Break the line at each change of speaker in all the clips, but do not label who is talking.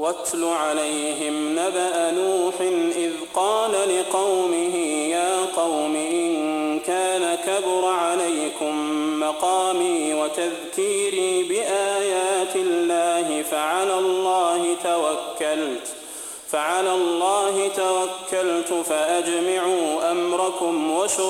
واتل عليهم نبأ نوح إذ قال لقومه يا قوم إن كان كبر عليكم مقامي وتذكيري بآيات الله فعلى الله توكلت فأجمعوا أمركم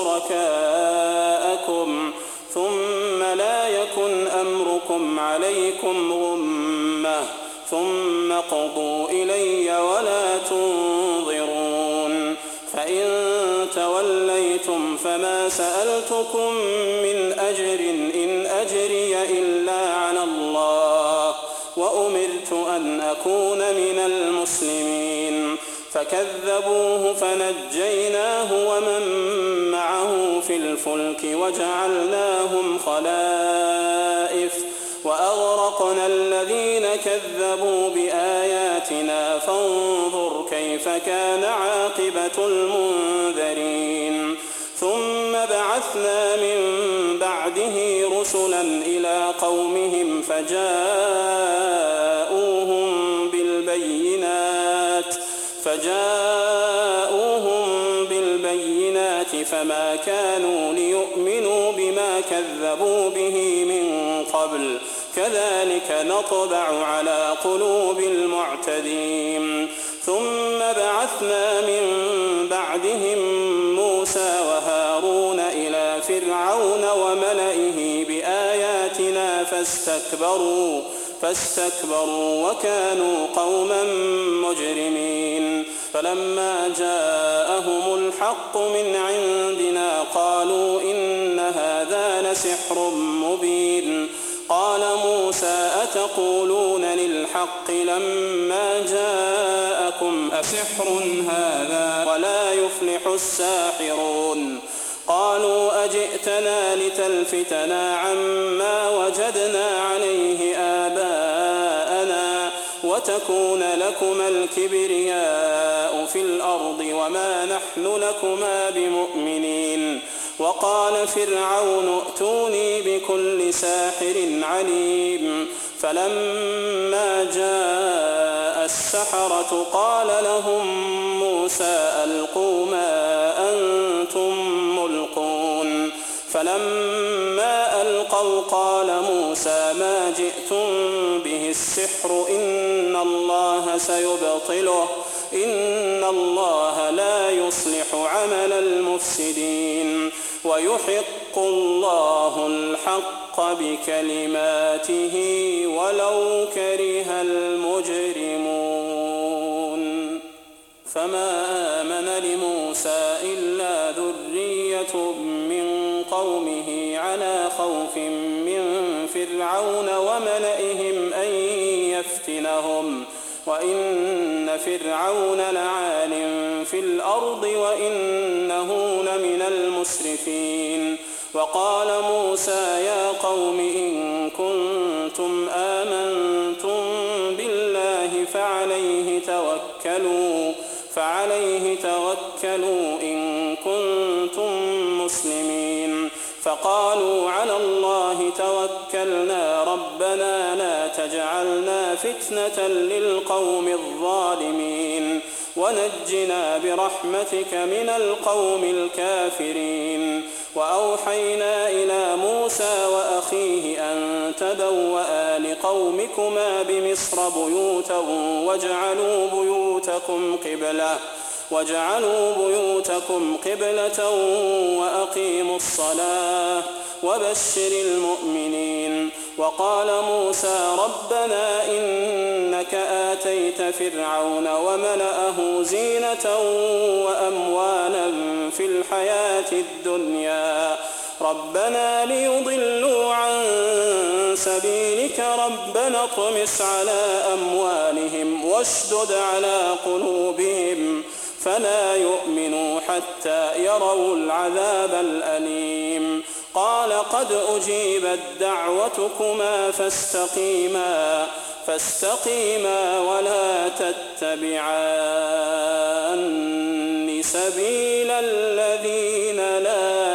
وشركاءكم ثم لا يكن أمركم عليكم غمة ثم قضوا إلي ولا تنظرون فإن توليتم فما سألتكم من أجر إن أجري إلا على الله وأمرت أن أكون من المسلمين فكذبوه فنجيناه ومن معه في الفلك وجعلناهم خلائف وأغرقنا الذين كذبوا بآياتنا فانظر كيف كان عاقبة المنذرين ثم بعثنا من بعده رسلا إلى قومهم فجاءوهم بالبينات فما كانوا ليؤمنوا بما كذبوا به من قبل كذلك نطبع على قلوب المعتدين ثم بعثنا من بعدهم موسى وهارون إلى فرعون وملئه بآياتنا فاستكبروا وكانوا قوما مجرمين فلما جاءهم الحق من عندنا قالوا إن هذا لسحر مبين قال موسى أتقولون للحق لما جاءكم أسحر هذا ولا يفلح الساحرون قالوا أجئتنا لتلفتنا عما وجدنا عليه آباءنا وتكون لكما الكبرياء في الأرض وما نحن لكما بمؤمنين وقال فرعون ائتوني بكل ساحر عليم فلما جاء السحرة قال لهم موسى ألقوا ما أنتم ملقون فلما ألقوا قال موسى ما جئتم به السحر إن الله سيبطله إن الله لا يصلح عمل المفسدين ويحق الله الحق بكلماته ولو كره المجرمون فما آمن لموسى إلا ذرية من قومه على خوف من فرعون وملئهم أن يفتنهم وإن فرعون لعال في الأرض وإنه لمن المسرفين وقال موسى يا قوم إن كنتم آمنتم بالله فعليه توكلوا إن كنتم مسلمين فقالوا على الله توكلنا ربنا لا تجعلنا فتنة للقوم الظالمين ونجنا برحمتك من القوم الكافرين وأوحينا إلى موسى وأخيه أن تبوأ لقومكما بمصر بيوتا واجعلوا بيوتكم قبلة وأقيموا الصلاة وبشر المؤمنين وقال موسى ربنا إنك آتيت فرعون وملأه زينة وأموالا في الحياة الدنيا ربنا ليضلوا عن سبيلك ربنا اطمس على أموالهم واشدد على قلوبهم فلا يؤمنوا حتى يروا العذاب الأليم قال قد أجيبت دعوتكما فاستقيما ولا تتبعان سبيل الذين لا